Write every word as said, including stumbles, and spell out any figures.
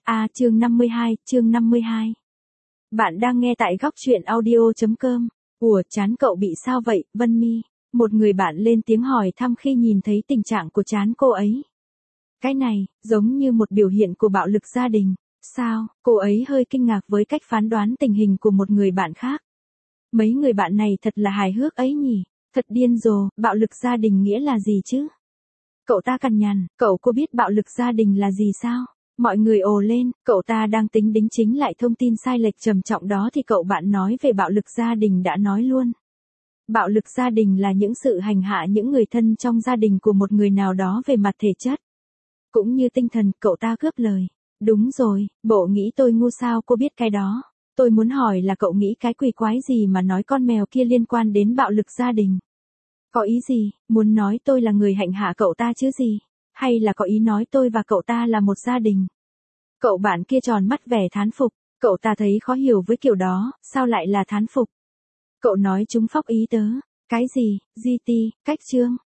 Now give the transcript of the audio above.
À chương năm mươi hai, chương năm mươi hai. Bạn đang nghe tại góc truyện audio chấm com. Ủa chán cậu bị sao vậy, Vân Mi? Một người bạn lên tiếng hỏi thăm khi nhìn thấy tình trạng của chán cô ấy. Cái này, giống như một biểu hiện của bạo lực gia đình. Sao? Cô ấy hơi kinh ngạc với cách phán đoán tình hình của một người bạn khác. Mấy người bạn này thật là hài hước ấy nhỉ? Thật điên rồ, bạo lực gia đình nghĩa là gì chứ? Cậu ta cằn nhằn, cậu có biết bạo lực gia đình là gì sao? Mọi người ồ lên, cậu ta đang tính đính chính lại thông tin sai lệch trầm trọng đó thì cậu bạn nói về bạo lực gia đình đã nói luôn. Bạo lực gia đình là những sự hành hạ những người thân trong gia đình của một người nào đó về mặt thể chất. Cũng như tinh thần, cậu ta cướp lời. Đúng rồi, bộ nghĩ tôi ngu sao cô biết cái đó. Tôi muốn hỏi là cậu nghĩ cái quỷ quái gì mà nói con mèo kia liên quan đến bạo lực gia đình? Có ý gì, muốn nói tôi là người hành hạ cậu ta chứ gì? Hay là có ý nói tôi và cậu ta là một gia đình? Cậu bạn kia tròn mắt vẻ thán phục, cậu ta thấy khó hiểu với kiểu đó, sao lại là thán phục? Cậu nói chúng phóc ý tớ, cái gì, giê tê, cách chương,